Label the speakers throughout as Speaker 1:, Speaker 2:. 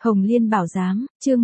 Speaker 1: Hồng Liên Bảo Giám, chương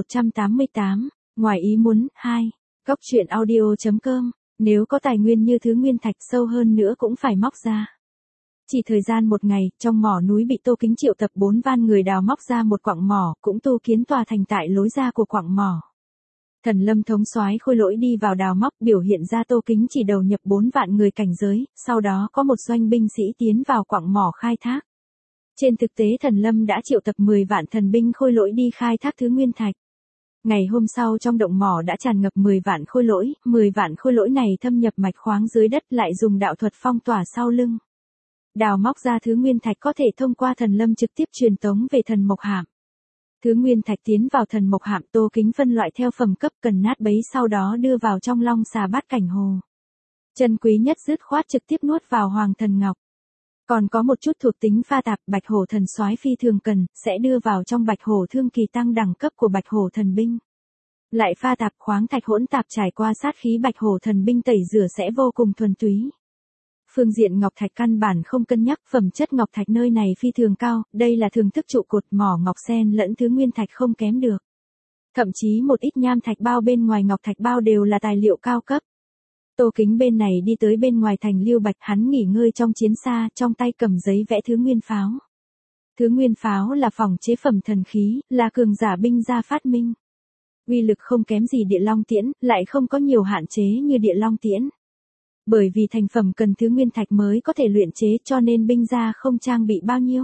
Speaker 1: 1188, ngoài ý muốn, 2. Góc truyện audio.com, nếu có tài nguyên như thứ nguyên thạch sâu hơn nữa cũng phải móc ra. Chỉ thời gian một ngày, trong mỏ núi bị Tô Kính triệu tập 4 van người đào móc ra một quặng mỏ, cũng tu kiến tòa thành tại lối ra của quặng mỏ. Thần Lâm thống soái Khôi Lỗi đi vào đào móc, biểu hiện ra Tô Kính chỉ đầu nhập 4 vạn người cảnh giới, sau đó có một doanh binh sĩ tiến vào quặng mỏ khai thác. Trên thực tế Thần Lâm đã triệu tập 10 vạn thần binh Khôi Lỗi đi khai thác thứ nguyên thạch. Ngày hôm sau trong động mỏ đã tràn ngập 10 vạn Khôi Lỗi, 10 vạn Khôi Lỗi này thâm nhập mạch khoáng dưới đất, lại dùng đạo thuật phong tỏa sau lưng. Đào móc ra thứ nguyên thạch có thể thông qua Thần Lâm trực tiếp truyền tống về thần mộc hạm. Thứ nguyên thạch tiến vào thần mộc hạm, Tô Kính phân loại theo phẩm cấp cần nát bấy, sau đó đưa vào trong long xà bát cảnh hồ. Chân quý nhất dứt khoát trực tiếp nuốt vào hoàng thần ngọc. Còn có một chút thuộc tính pha tạp, bạch hổ thần soái phi thường cần, sẽ đưa vào trong bạch hổ thương kỳ tăng đẳng cấp của bạch hổ thần binh. Lại pha tạp khoáng thạch hỗn tạp, trải qua sát khí bạch hổ thần binh tẩy rửa sẽ vô cùng thuần túy. Phương diện ngọc thạch căn bản không cân nhắc, phẩm chất ngọc thạch nơi này phi thường cao, đây là thưởng thức trụ cột mỏ ngọc sen lẫn thứ nguyên thạch không kém được. Thậm chí một ít nham thạch bao bên ngoài ngọc thạch bao đều là tài liệu cao cấp. Tô Kính bên này đi tới bên ngoài thành Lưu Bạch, hắn nghỉ ngơi trong chiến xa, trong tay cầm giấy vẽ thứ nguyên pháo. Thứ nguyên pháo là phòng chế phẩm thần khí, là cường giả binh gia phát minh. Uy lực không kém gì địa long tiễn, lại không có nhiều hạn chế như địa long tiễn. Bởi vì thành phẩm cần thứ nguyên thạch mới có thể luyện chế, cho nên binh gia không trang bị bao nhiêu.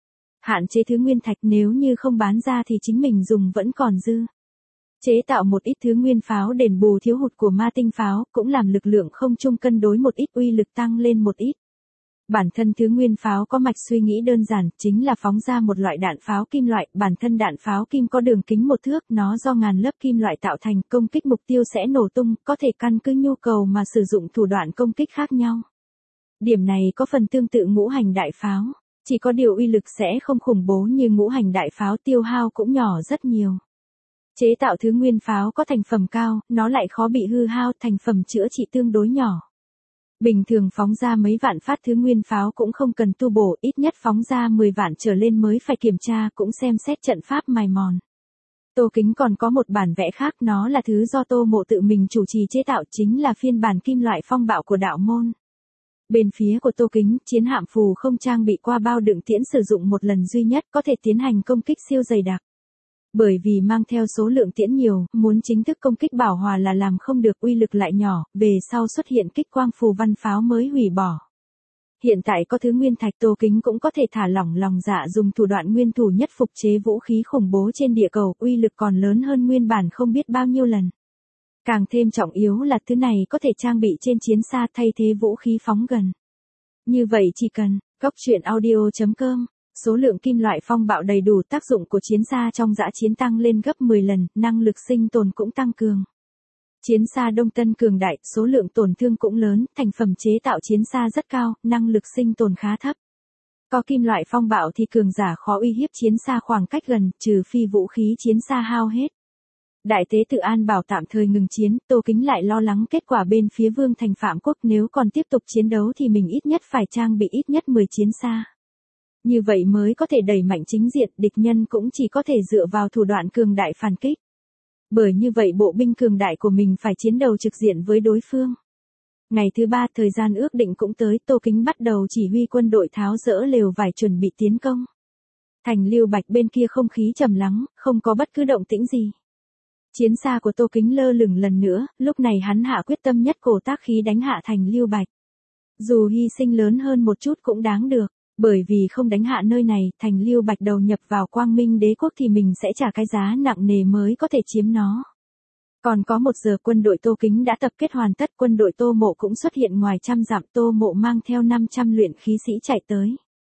Speaker 1: Hạn chế thứ nguyên thạch, nếu như không bán ra thì chính mình dùng vẫn còn dư. Chế tạo một ít thứ nguyên pháo đền bù thiếu hụt của ma tinh pháo, cũng làm lực lượng không chung cân đối một ít, uy lực tăng lên một ít. Bản thân thứ nguyên pháo có mạch suy nghĩ đơn giản, chính là phóng ra một loại đạn pháo kim loại, bản thân đạn pháo kim có đường kính 1 thước, nó do ngàn lớp kim loại tạo thành, công kích mục tiêu sẽ nổ tung, có thể căn cứ nhu cầu mà sử dụng thủ đoạn công kích khác nhau. Điểm này có phần tương tự ngũ hành đại pháo, chỉ có điều uy lực sẽ không khủng bố như ngũ hành đại pháo, tiêu hao cũng nhỏ rất nhiều. Chế tạo thứ nguyên pháo có thành phẩm cao, nó lại khó bị hư hao, thành phẩm chữa trị tương đối nhỏ. Bình thường phóng ra mấy vạn phát thứ nguyên pháo cũng không cần tu bổ, ít nhất phóng ra 10 vạn trở lên mới phải kiểm tra, cũng xem xét trận pháp mài mòn. Tô Kính còn có một bản vẽ khác, nó là thứ do Tô Mộ tự mình chủ trì chế tạo, chính là phiên bản kim loại phong bạo của đạo môn. Bên phía của Tô Kính, chiến hạm phù không trang bị qua bao đựng tiễn sử dụng một lần duy nhất, có thể tiến hành công kích siêu dày đặc. Bởi vì mang theo số lượng tiễn nhiều, muốn chính thức công kích bảo hòa là làm không được, uy lực lại nhỏ, về sau xuất hiện kích quang phù văn pháo mới hủy bỏ. Hiện tại có thứ nguyên thạch, Tô Kính cũng có thể thả lỏng lòng dạ dùng thủ đoạn nguyên thủ nhất phục chế vũ khí khủng bố trên địa cầu, uy lực còn lớn hơn nguyên bản không biết bao nhiêu lần. Càng thêm trọng yếu là thứ này có thể trang bị trên chiến xa thay thế vũ khí phóng gần. Như vậy chỉ cần, góc truyện audio.com. Số lượng kim loại phong bạo đầy đủ, tác dụng của chiến xa trong dã chiến tăng lên gấp 10 lần, năng lực sinh tồn cũng tăng cường. Chiến xa Đông Tân cường đại, số lượng tổn thương cũng lớn, thành phẩm chế tạo chiến xa rất cao, năng lực sinh tồn khá thấp. Có kim loại phong bạo thì cường giả khó uy hiếp chiến xa khoảng cách gần, trừ phi vũ khí chiến xa hao hết. Đại tế tự an bảo tạm thời ngừng chiến, Tô Kính lại lo lắng kết quả bên phía Vương thành Phạm Quốc, nếu còn tiếp tục chiến đấu thì mình ít nhất phải trang bị ít nhất 10 chiến xa. Như vậy mới có thể đẩy mạnh chính diện, địch nhân cũng chỉ có thể dựa vào thủ đoạn cường đại phản kích. Bởi như vậy bộ binh cường đại của mình phải chiến đầu trực diện với đối phương. Ngày thứ 3 thời gian ước định cũng tới, Tô Kính bắt đầu chỉ huy quân đội tháo dỡ lều vải chuẩn bị tiến công. Thành Lưu Bạch bên kia không khí trầm lắng, không có bất cứ động tĩnh gì. Chiến xa của Tô Kính lơ lửng lần nữa, lúc này hắn hạ quyết tâm nhất cổ tác khí đánh hạ thành Lưu Bạch. Dù hy sinh lớn hơn một chút cũng đáng được. Bởi vì không đánh hạ nơi này, thành Lưu Bạch đầu nhập vào Quang Minh Đế quốc thì mình sẽ trả cái giá nặng nề mới có thể chiếm nó. Còn có 1 giờ quân đội Tô Kính đã tập kết hoàn tất, quân đội Tô Mộ cũng xuất hiện ngoài trăm dặm, Tô Mộ mang theo 500 luyện khí sĩ chạy tới.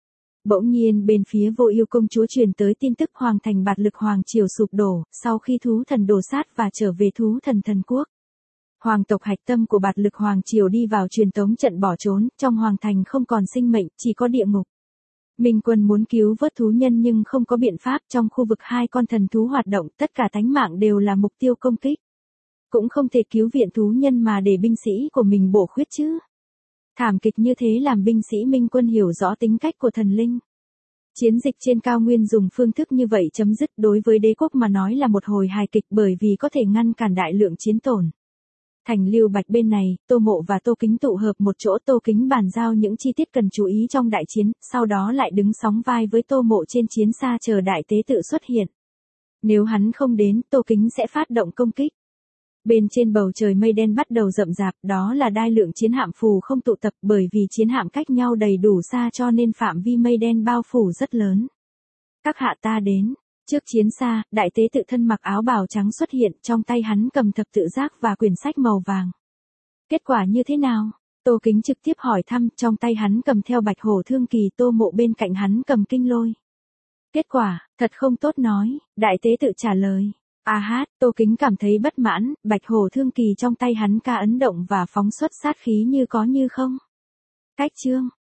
Speaker 1: Bỗng nhiên bên phía Vô Ưu công chúa truyền tới tin tức hoàng thành Bạt Lực Hoàng triều sụp đổ, sau khi thú thần đổ sát và trở về thú thần thần quốc. Hoàng tộc hạch tâm của Bạt Lực Hoàng triều đi vào truyền tống trận bỏ trốn, trong hoàng thành không còn sinh mệnh, chỉ có địa ngục. Minh quân muốn cứu vớt thú nhân nhưng không có biện pháp, trong khu vực 2 con thần thú hoạt động, tất cả tánh mạng đều là mục tiêu công kích. Cũng không thể cứu viện thú nhân mà để binh sĩ của mình bổ khuyết chứ. Thảm kịch như thế làm binh sĩ Minh quân hiểu rõ tính cách của thần linh. Chiến dịch trên cao nguyên dùng phương thức như vậy chấm dứt đối với đế quốc mà nói là một hồi hài kịch bởi vì có thể ngăn cản đại lượng chiến tổn. Thành Lưu Bạch bên này, Tô Mộ và Tô Kính tụ hợp một chỗ, Tô Kính bàn giao những chi tiết cần chú ý trong đại chiến, sau đó lại đứng sóng vai với Tô Mộ trên chiến xa chờ đại tế tự xuất hiện. Nếu hắn không đến, Tô Kính sẽ phát động công kích. Bên trên bầu trời mây đen bắt đầu rậm rạp, đó là đai lượng chiến hạm phù không tụ tập bởi vì chiến hạm cách nhau đầy đủ xa cho nên phạm vi mây đen bao phủ rất lớn. Các hạ ta đến. Trước chiến xa, đại tế tự thân mặc áo bào trắng xuất hiện, trong tay hắn cầm thập tự giác và quyển sách màu vàng. Kết quả như thế nào? Tô Kính trực tiếp hỏi thăm, trong tay hắn cầm theo Bạch Hổ Thương Kỳ, Tô Mộ bên cạnh hắn cầm kinh lôi. Kết quả, thật không tốt nói, đại tế tự trả lời. Tô Kính cảm thấy bất mãn, Bạch Hổ Thương Kỳ trong tay hắn ca ấn động và phóng xuất sát khí như có như không. Cách chương,